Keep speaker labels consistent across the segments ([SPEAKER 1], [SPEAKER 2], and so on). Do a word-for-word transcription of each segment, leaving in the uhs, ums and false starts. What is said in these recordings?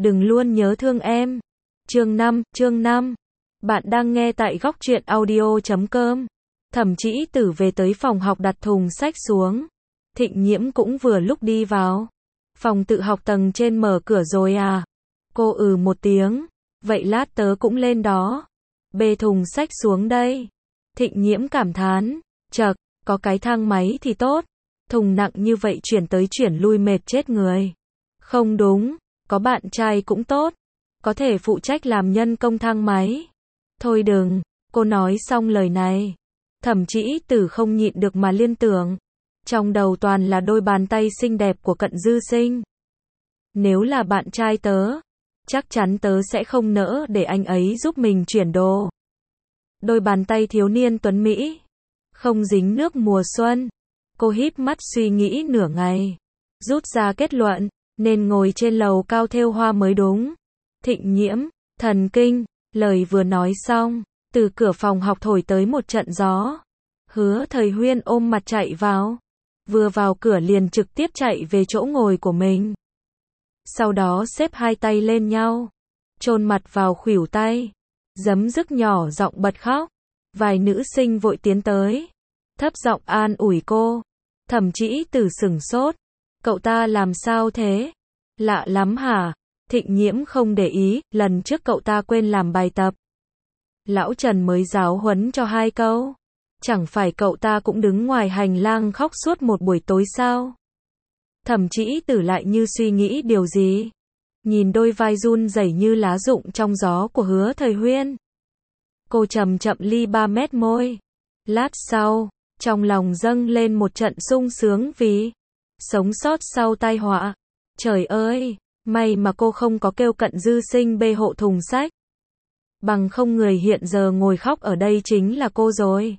[SPEAKER 1] đừng luôn nhớ thương em. Chương năm, chương năm. Bạn đang nghe tại góc truyện audio chấm com. Thẩm Trĩ Tử về tới phòng học đặt thùng sách xuống. Thịnh Nhiễm cũng vừa lúc đi vào. Phòng tự học tầng trên mở cửa rồi à? Cô ừ một tiếng. Vậy lát tớ cũng lên đó. Bê thùng sách xuống đây. Thịnh Nhiễm cảm thán. Chậc, có cái thang máy thì tốt. Thùng nặng như vậy chuyển tới chuyển lui mệt chết người. Không đúng, có bạn trai cũng tốt. Có thể phụ trách làm nhân công thang máy. Thôi đừng, cô nói xong lời này. Thẩm Trĩ Tử không nhịn được mà liên tưởng. Trong đầu toàn là đôi bàn tay xinh đẹp của Cận Dư Sinh. Nếu là bạn trai tớ, chắc chắn tớ sẽ không nỡ để anh ấy giúp mình chuyển đồ. Đôi bàn tay thiếu niên tuấn Mỹ, không dính nước mùa xuân. Cô híp mắt suy nghĩ nửa ngày, rút ra kết luận, nên ngồi trên lầu cao thêu hoa mới đúng. Thịnh Nhiễm, thần kinh, lời vừa nói xong, từ cửa phòng học thổi tới một trận gió. Hứa Thời Huyên ôm mặt chạy vào, vừa vào cửa liền trực tiếp chạy về chỗ ngồi của mình. Sau đó xếp hai tay lên nhau, chôn mặt vào khuỷu tay, giấm dứt nhỏ giọng bật khóc. Vài nữ sinh vội tiến tới, thấp giọng an ủi cô. Thẩm Trĩ Tử sửng sốt, cậu ta làm sao thế? Lạ lắm hả? Thịnh Nhiễm không để ý, lần trước cậu ta quên làm bài tập. Lão Trần mới giáo huấn cho hai câu. Chẳng phải cậu ta cũng đứng ngoài hành lang khóc suốt một buổi tối sao? Thẩm Trĩ Tử lại như suy nghĩ điều gì. Nhìn đôi vai run rẩy như lá rụng trong gió của Hứa Thời Huyên. Cô chậm chậm ly ba mét môi. Lát sau, trong lòng dâng lên một trận sung sướng vì sống sót sau tai họa. Trời ơi, may mà cô không có kêu Cận Dư Sinh bê hộ thùng sách. Bằng không người hiện giờ ngồi khóc ở đây chính là cô rồi.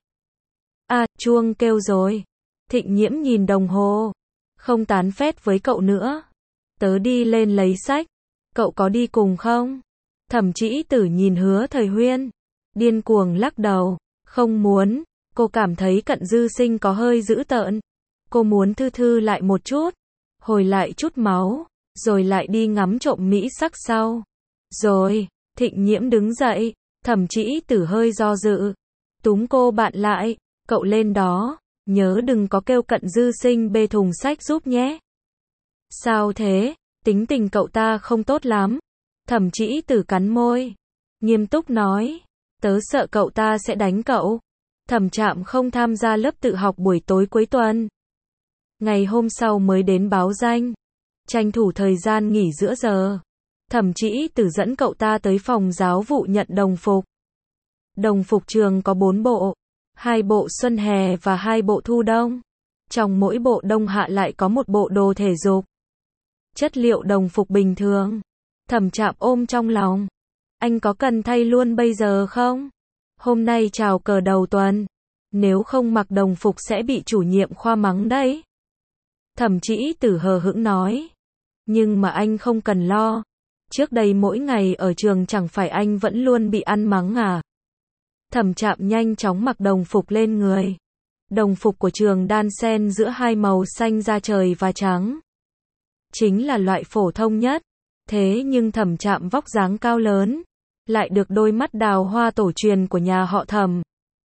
[SPEAKER 1] À, chuông kêu rồi. Thịnh Nhiễm nhìn đồng hồ. Không tán phét với cậu nữa. Tớ đi lên lấy sách. Cậu có đi cùng không? Thẩm Trĩ Tử nhìn Hứa Thời Huyên, điên cuồng lắc đầu. Không muốn. Cô cảm thấy Cận Dư Sinh có hơi dữ tợn. Cô muốn thư thư lại một chút, hồi lại chút máu, rồi lại đi ngắm trộm mỹ sắc sau. Rồi, Thịnh Nhiễm đứng dậy, Thẩm Trĩ Tử hơi do dự, túm cô bạn lại, cậu lên đó, nhớ đừng có kêu Cận Dư Sinh bê thùng sách giúp nhé. Sao thế, tính tình cậu ta không tốt lắm. Thẩm Trĩ Tử cắn môi, nghiêm túc nói, tớ sợ cậu ta sẽ đánh cậu. Thẩm Trạm không tham gia lớp tự học buổi tối cuối tuần. Ngày hôm sau mới đến báo danh. Tranh thủ thời gian nghỉ giữa giờ. Thẩm Trĩ Tử dẫn cậu ta tới phòng giáo vụ nhận đồng phục. Đồng phục trường có bốn bộ. Hai bộ xuân hè và hai bộ thu đông. Trong mỗi bộ đông hạ lại có một bộ đồ thể dục. Chất liệu đồng phục bình thường. Thẩm Trạm ôm trong lòng. Anh có cần thay luôn bây giờ không? Hôm nay chào cờ đầu tuần. Nếu không mặc đồng phục sẽ bị chủ nhiệm khoa mắng đấy. Thẩm Trĩ Tử hờ hững nói. Nhưng mà anh không cần lo. Trước đây mỗi ngày ở trường chẳng phải anh vẫn luôn bị ăn mắng à? Thẩm Trạm nhanh chóng mặc đồng phục lên người. Đồng phục của trường đan xen giữa hai màu xanh da trời và trắng. Chính là loại phổ thông nhất. Thế nhưng Thẩm Trạm vóc dáng cao lớn, lại được đôi mắt đào hoa tổ truyền của nhà họ Thẩm.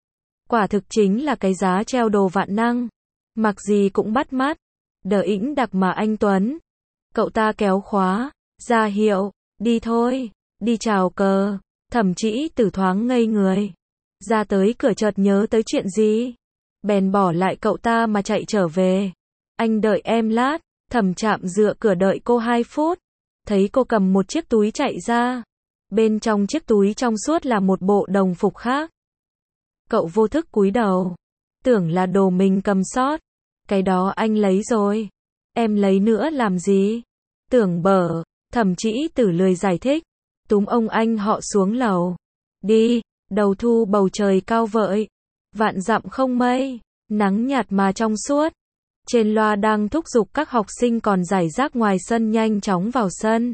[SPEAKER 1] Quả thực chính là cái giá treo đồ vạn năng. Mặc gì cũng bắt mắt. Đờ ĩnh đặc mà anh Tuấn. Cậu ta kéo khóa, ra hiệu, đi thôi, đi chào cờ. Thẩm Trĩ Tử thoáng ngây người. Ra tới cửa chợt nhớ tới chuyện gì. Bèn bỏ lại cậu ta mà chạy trở về. Anh đợi em lát. Thẩm Trạm dựa cửa đợi cô hai phút. Thấy cô cầm một chiếc túi chạy ra. Bên trong chiếc túi trong suốt là một bộ đồng phục khác. Cậu vô thức cúi đầu. Tưởng là đồ mình cầm sót. Cái đó anh lấy rồi. Em lấy nữa làm gì? Tưởng bở. Thẩm Trĩ Tử lười giải thích. Túm ông anh họ xuống lầu. Đi. Đầu thu bầu trời cao vợi. Vạn dặm không mây. Nắng nhạt mà trong suốt. Trên loa đang thúc giục các học sinh còn rải rác ngoài sân nhanh chóng vào sân.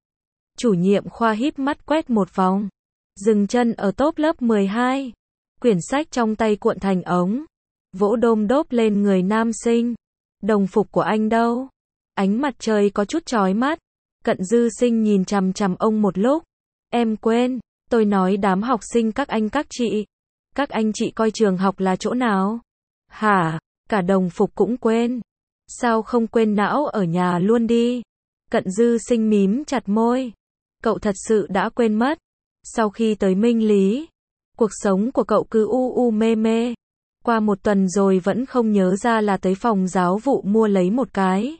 [SPEAKER 1] Chủ nhiệm khoa híp mắt quét một vòng. Dừng chân ở tốp lớp mười hai. Quyển sách trong tay cuộn thành ống. Vỗ đôm đốp lên người nam sinh. Đồng phục của anh đâu? Ánh mặt trời có chút chói mắt. Cận Dư Sinh nhìn chằm chằm ông một lúc. Em quên, tôi nói đám học sinh các anh các chị. Các anh chị coi trường học là chỗ nào? Hả? Cả đồng phục cũng quên. Sao không quên não ở nhà luôn đi? Cận Dư Sinh mím chặt môi. Cậu thật sự đã quên mất. Sau khi tới Minh Lý, cuộc sống của cậu cứ u u mê mê. Qua một tuần rồi vẫn không nhớ ra là tới phòng giáo vụ mua lấy một cái.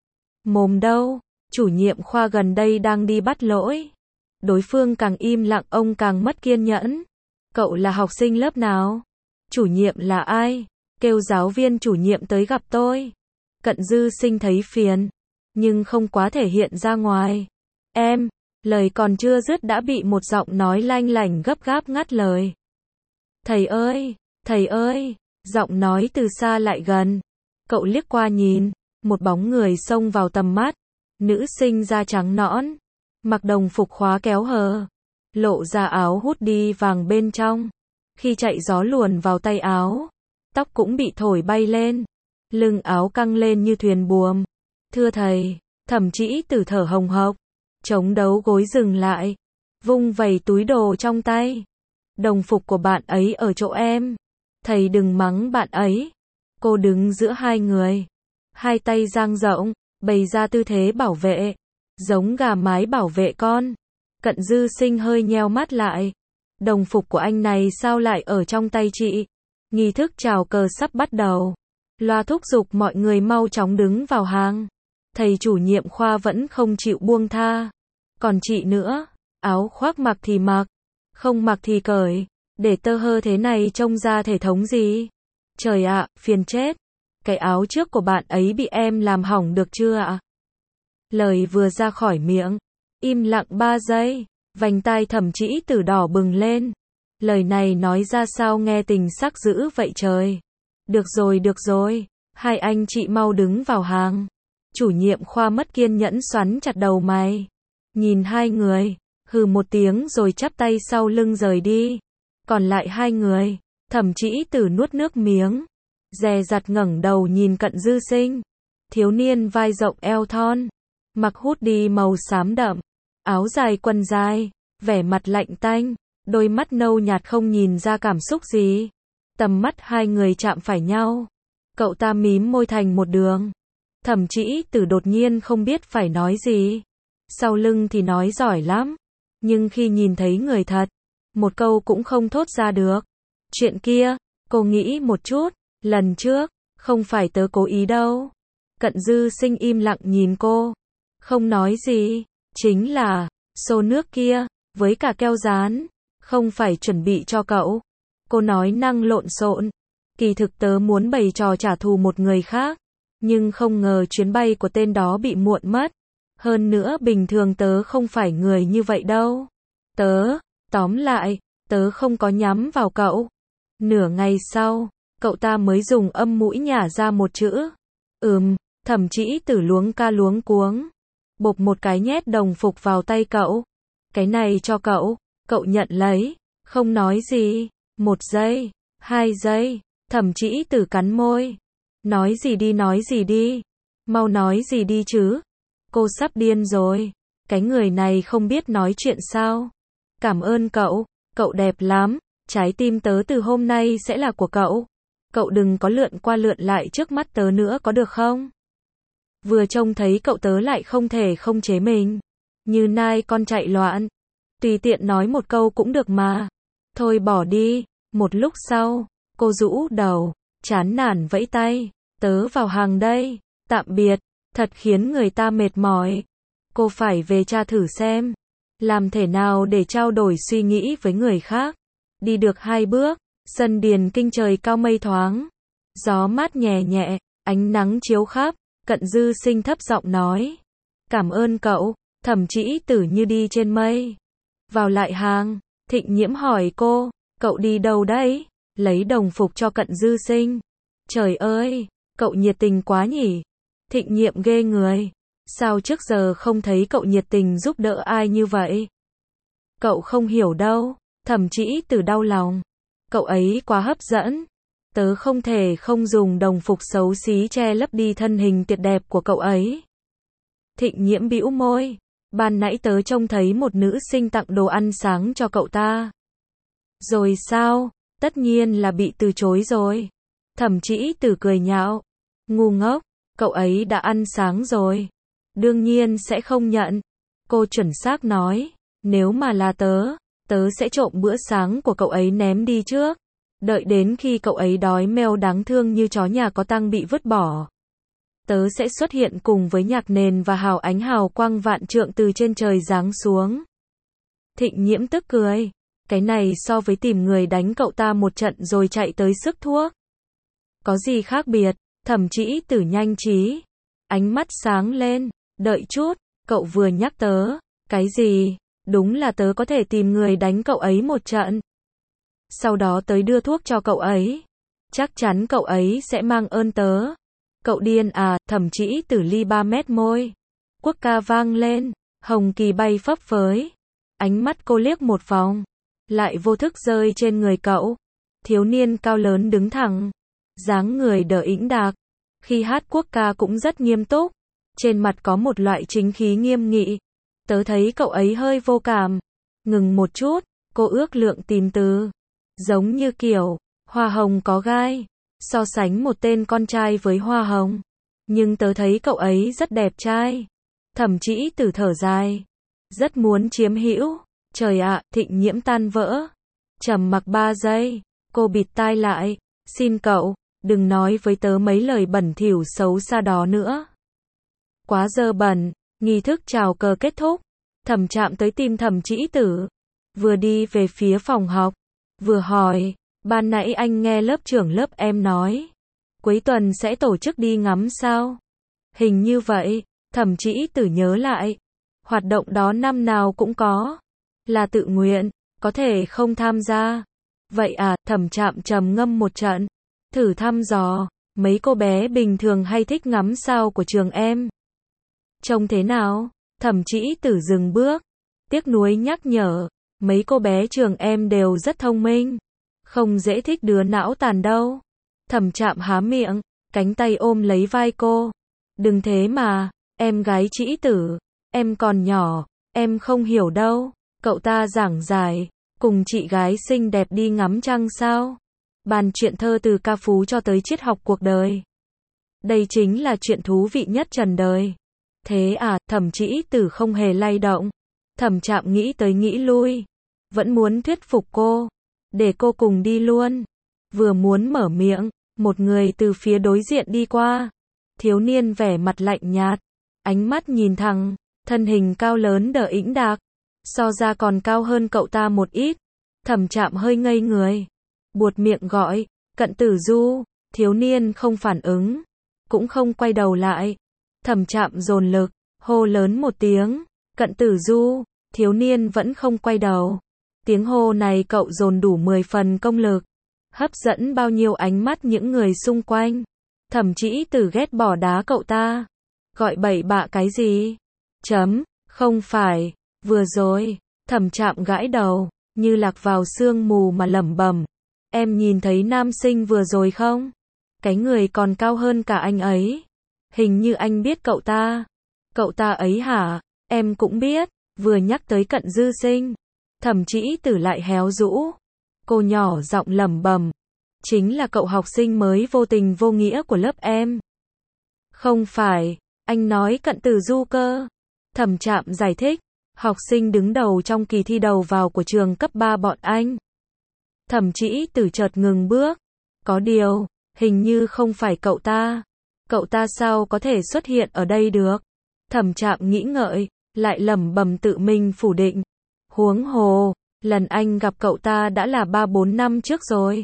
[SPEAKER 1] Mồm đâu? Chủ nhiệm khoa gần đây đang đi bắt lỗi. Đối phương càng im lặng ông càng mất kiên nhẫn. Cậu là học sinh lớp nào? Chủ nhiệm là ai? Kêu giáo viên chủ nhiệm tới gặp tôi. Cận Dư Sinh thấy phiền, nhưng không quá thể hiện ra ngoài. Em, lời còn chưa dứt đã bị một giọng nói lanh lảnh gấp gáp ngắt lời. Thầy ơi, thầy ơi, giọng nói từ xa lại gần. Cậu liếc qua nhìn, một bóng người xông vào tầm mắt. Nữ sinh da trắng nõn, mặc đồng phục khóa kéo hờ, lộ ra áo hút đi vàng bên trong. Khi chạy gió luồn vào tay áo, tóc cũng bị thổi bay lên, lưng áo căng lên như thuyền buồm. Thưa thầy, Thẩm Trĩ Tử thở hồng hộc, chống đấu gối dừng lại, vung vẩy túi đồ trong tay. Đồng phục của bạn ấy ở chỗ em. Thầy đừng mắng bạn ấy. Cô đứng giữa hai người, hai tay dang rộng, bày ra tư thế bảo vệ, giống gà mái bảo vệ con. Cận Dư Sinh hơi nheo mắt lại. Đồng phục của anh này sao lại ở trong tay chị? Nghi thức chào cờ sắp bắt đầu. Loa thúc giục mọi người mau chóng đứng vào hàng. Thầy chủ nhiệm khoa vẫn không chịu buông tha. Còn chị nữa, áo khoác mặc thì mặc, không mặc thì cởi, để tơ hơ thế này trông ra thể thống gì? Trời ạ, phiền chết. Cái áo trước của bạn ấy bị em làm hỏng được chưa ạ? Lời vừa ra khỏi miệng, im lặng ba giây, vành tai Thẩm Trĩ Tử đỏ bừng lên. Lời này nói ra sao nghe tình sắc dữ vậy trời. Được rồi, được rồi, hai anh chị mau đứng vào hàng. Chủ nhiệm khoa mất kiên nhẫn xoắn chặt đầu mày. Nhìn hai người, hừ một tiếng rồi chắp tay sau lưng rời đi. Còn lại hai người, Thẩm Trĩ Tử nuốt nước miếng, dè dặt ngẩng đầu nhìn Cận Dư Sinh. Thiếu niên vai rộng eo thon, mặc hoodie màu xám đậm, áo dài quần dài, vẻ mặt lạnh tanh, đôi mắt nâu nhạt không nhìn ra cảm xúc gì. Tầm mắt hai người chạm phải nhau. Cậu ta mím môi thành một đường. Thẩm Trĩ Tử đột nhiên không biết phải nói gì. Sau lưng thì nói giỏi lắm, nhưng khi nhìn thấy người thật, một câu cũng không thốt ra được. Chuyện kia, cô nghĩ một chút, lần trước, không phải tớ cố ý đâu. Cận Dư Sinh im lặng nhìn cô, không nói gì. Chính là, xô nước kia, với cả keo dán, không phải chuẩn bị cho cậu. Cô nói năng lộn xộn. Kỳ thực tớ muốn bày trò trả thù một người khác, nhưng không ngờ chuyến bay của tên đó bị muộn mất. Hơn nữa bình thường tớ không phải người như vậy đâu. Tớ, tóm lại, tớ không có nhắm vào cậu. Nửa ngày sau, cậu ta mới dùng âm mũi nhả ra một chữ. Ừm, Thẩm Trĩ Tử luống ca luống cuống. Bộp một cái nhét đồng phục vào tay cậu. Cái này cho cậu, cậu nhận lấy, không nói gì. Một giây, hai giây, Thẩm Trĩ Tử cắn môi. Nói gì đi, nói gì đi. Mau nói gì đi chứ. Cô sắp điên rồi. Cái người này không biết nói chuyện sao. Cảm ơn cậu, cậu đẹp lắm. Trái tim tớ từ hôm nay sẽ là của cậu. Cậu đừng có lượn qua lượn lại trước mắt tớ nữa có được không? Vừa trông thấy cậu tớ lại không thể không chế mình. Như nai con chạy loạn. Tùy tiện nói một câu cũng được mà. Thôi bỏ đi. Một lúc sau, cô rũ đầu, chán nản vẫy tay. Tớ vào hàng đây. Tạm biệt. Thật khiến người ta mệt mỏi. Cô phải về tra thử xem. Làm thế nào để trao đổi suy nghĩ với người khác. Đi được hai bước, sân điền kinh trời cao mây thoáng. Gió mát nhẹ nhẹ, ánh nắng chiếu khắp. Cận Dư Sinh thấp giọng nói. Cảm ơn cậu. Thẩm Trĩ Tử như đi trên mây. Vào lại hàng, Thịnh Nhiễm hỏi cô. Cậu đi đâu đấy? Lấy đồng phục cho Cận Dư Sinh. Trời ơi, cậu nhiệt tình quá nhỉ. Thịnh Nhiệm ghê người. Sao trước giờ không thấy cậu nhiệt tình giúp đỡ ai như vậy? Cậu không hiểu đâu. Thẩm Trĩ Tử đau lòng. Cậu ấy quá hấp dẫn. Tớ không thể không dùng đồng phục xấu xí che lấp đi thân hình tuyệt đẹp của cậu ấy. Thịnh Nhiễm bĩu môi. Ban nãy tớ trông thấy một nữ sinh tặng đồ ăn sáng cho cậu ta. Rồi sao? Tất nhiên là bị từ chối rồi. Thẩm Trĩ Tử cười nhạo. Ngu ngốc, cậu ấy đã ăn sáng rồi. Đương nhiên sẽ không nhận. Cô chuẩn xác nói, nếu mà là tớ, tớ sẽ trộm bữa sáng của cậu ấy ném đi trước. Đợi đến khi cậu ấy đói meo đáng thương như chó nhà có tang bị vứt bỏ. Tớ sẽ xuất hiện cùng với nhạc nền và hào ánh hào quang vạn trượng từ trên trời giáng xuống. Thịnh Nhiễm tức cười. Cái này so với tìm người đánh cậu ta một trận rồi chạy tới sức thuốc. Có gì khác biệt? Thẩm Trĩ Tử nhanh trí. Ánh mắt sáng lên. Đợi chút, cậu vừa nhắc tớ. Cái gì? Đúng là tớ có thể tìm người đánh cậu ấy một trận. Sau đó tới đưa thuốc cho cậu ấy. Chắc chắn cậu ấy sẽ mang ơn tớ. Cậu điên à? Thẩm Trĩ Tử ly ba mét môi. Quốc ca vang lên. Hồng kỳ bay phấp phới. Ánh mắt cô liếc một vòng. Lại vô thức rơi trên người cậu. Thiếu niên cao lớn đứng thẳng. Dáng người đờ ĩnh đạc. Khi hát quốc ca cũng rất nghiêm túc. Trên mặt có một loại chính khí nghiêm nghị. Tớ thấy cậu ấy hơi vô cảm. Ngừng một chút, cô ước lượng tìm từ. Giống như kiểu, hoa hồng có gai. So sánh một tên con trai với hoa hồng. Nhưng tớ thấy cậu ấy rất đẹp trai. Thẩm Trĩ Tử thở dài. Rất muốn chiếm hữu. Trời ạ, Thịnh Nhiễm tan vỡ. Trầm mặc ba giây. Cô bịt tai lại. Xin cậu, đừng nói với tớ mấy lời bẩn thỉu xấu xa đó nữa. Quá dơ bẩn. Nghi thức chào cờ kết thúc. Thẩm Trạm tới tìm Thẩm Trĩ Tử. Vừa đi về phía phòng học. Vừa hỏi. Ban nãy anh nghe lớp trưởng lớp em nói. Cuối tuần sẽ tổ chức đi ngắm sao? Hình như vậy. Thẩm Trĩ Tử nhớ lại. Hoạt động đó năm nào cũng có. Là tự nguyện. Có thể không tham gia. Vậy à? Thẩm Trạm trầm ngâm một trận. Thử thăm dò. Mấy cô bé bình thường hay thích ngắm sao của trường em. Trông thế nào? Thẩm Trĩ Tử dừng bước. Tiếc nuối nhắc nhở. Mấy cô bé trường em đều rất thông minh. Không dễ thích đứa não tàn đâu. Thẩm Trạm há miệng. Cánh tay ôm lấy vai cô. Đừng thế mà. Em gái Trĩ Tử. Em còn nhỏ. Em không hiểu đâu. Cậu ta giảng giải. Cùng chị gái xinh đẹp đi ngắm trăng sao? Bàn chuyện thơ từ ca phú cho tới triết học cuộc đời. Đây chính là chuyện thú vị nhất trần đời. Thế à? Thẩm Trĩ Tử không hề lay động. Thẩm Trạm nghĩ tới nghĩ lui. Vẫn muốn thuyết phục cô. Để cô cùng đi luôn. Vừa muốn mở miệng. Một người từ phía đối diện đi qua. Thiếu niên vẻ mặt lạnh nhạt. Ánh mắt nhìn thẳng. Thân hình cao lớn đờ ĩnh đạc. So ra còn cao hơn cậu ta một ít. Thẩm Trạm hơi ngây người. Buột miệng gọi. Cận Tử Du. Thiếu niên không phản ứng. Cũng không quay đầu lại. Thẩm Trạm dồn lực. Hô lớn một tiếng. Cận Tử Du. Thiếu niên vẫn không quay đầu. Tiếng hô này cậu dồn đủ mười phần công lực. Hấp dẫn bao nhiêu ánh mắt những người xung quanh. Thẩm Trĩ Tử ghét bỏ đá cậu ta. Gọi bậy bạ cái gì? Chấm. Không phải. Vừa rồi. Thẩm Trạm gãi đầu. Như lạc vào sương mù mà lẩm bẩm. Em nhìn thấy nam sinh vừa rồi không? Cái người còn cao hơn cả anh ấy. Hình như anh biết cậu ta. Cậu ta ấy hả? Em cũng biết. Vừa nhắc tới Cận Dư Sinh. Thẩm Trĩ Tử lại héo rũ. Cô nhỏ giọng lẩm bẩm. Chính là cậu học sinh mới vô tình vô nghĩa của lớp em. Không phải. Anh nói Cận Tử Du cơ. Thẩm Trạm giải thích. Học sinh đứng đầu trong kỳ thi đầu vào của trường cấp ba bọn anh. Thẩm Trĩ Tử chợt ngừng bước. Có điều, hình như không phải cậu ta. Cậu ta sao có thể xuất hiện ở đây được? Thẩm Trạm nghĩ ngợi, lại lẩm bẩm tự mình phủ định. Huống hồ, lần anh gặp cậu ta đã là ba bốn năm trước rồi.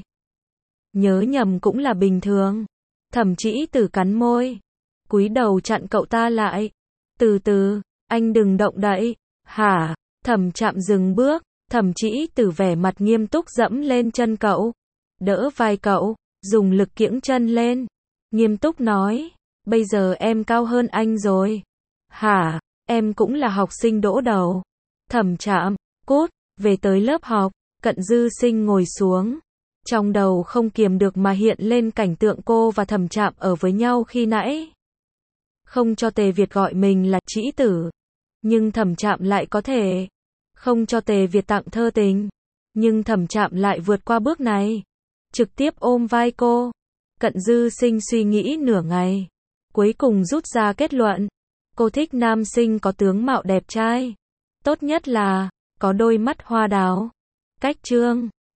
[SPEAKER 1] Nhớ nhầm cũng là bình thường. Thẩm Trĩ Tử cắn môi. Cúi đầu chặn cậu ta lại. Từ từ, anh đừng động đậy. Hả? Thẩm Trạm dừng bước. Thẩm Trĩ Tử vẻ mặt nghiêm túc dẫm lên chân cậu. Đỡ vai cậu. Dùng lực kiễng chân lên. Nghiêm túc nói. Bây giờ em cao hơn anh rồi. Hả? Em cũng là học sinh đỗ đầu. Thẩm Trạm. Cút. Về tới lớp học. Cận Dư Sinh ngồi xuống. Trong đầu không kiềm được mà hiện lên cảnh tượng cô và Thẩm Trạm ở với nhau khi nãy. Không cho Tề Việt gọi mình là Trĩ Tử. Nhưng Thẩm Trạm lại có thể không cho Tề Việt tặng thơ tình. Nhưng Thẩm Trạm lại vượt qua bước này, trực tiếp ôm vai cô. Cận Dư Sinh suy nghĩ nửa ngày, cuối cùng rút ra kết luận. Cô thích nam sinh có tướng mạo đẹp trai. Tốt nhất là có đôi mắt hoa đào. Cách chương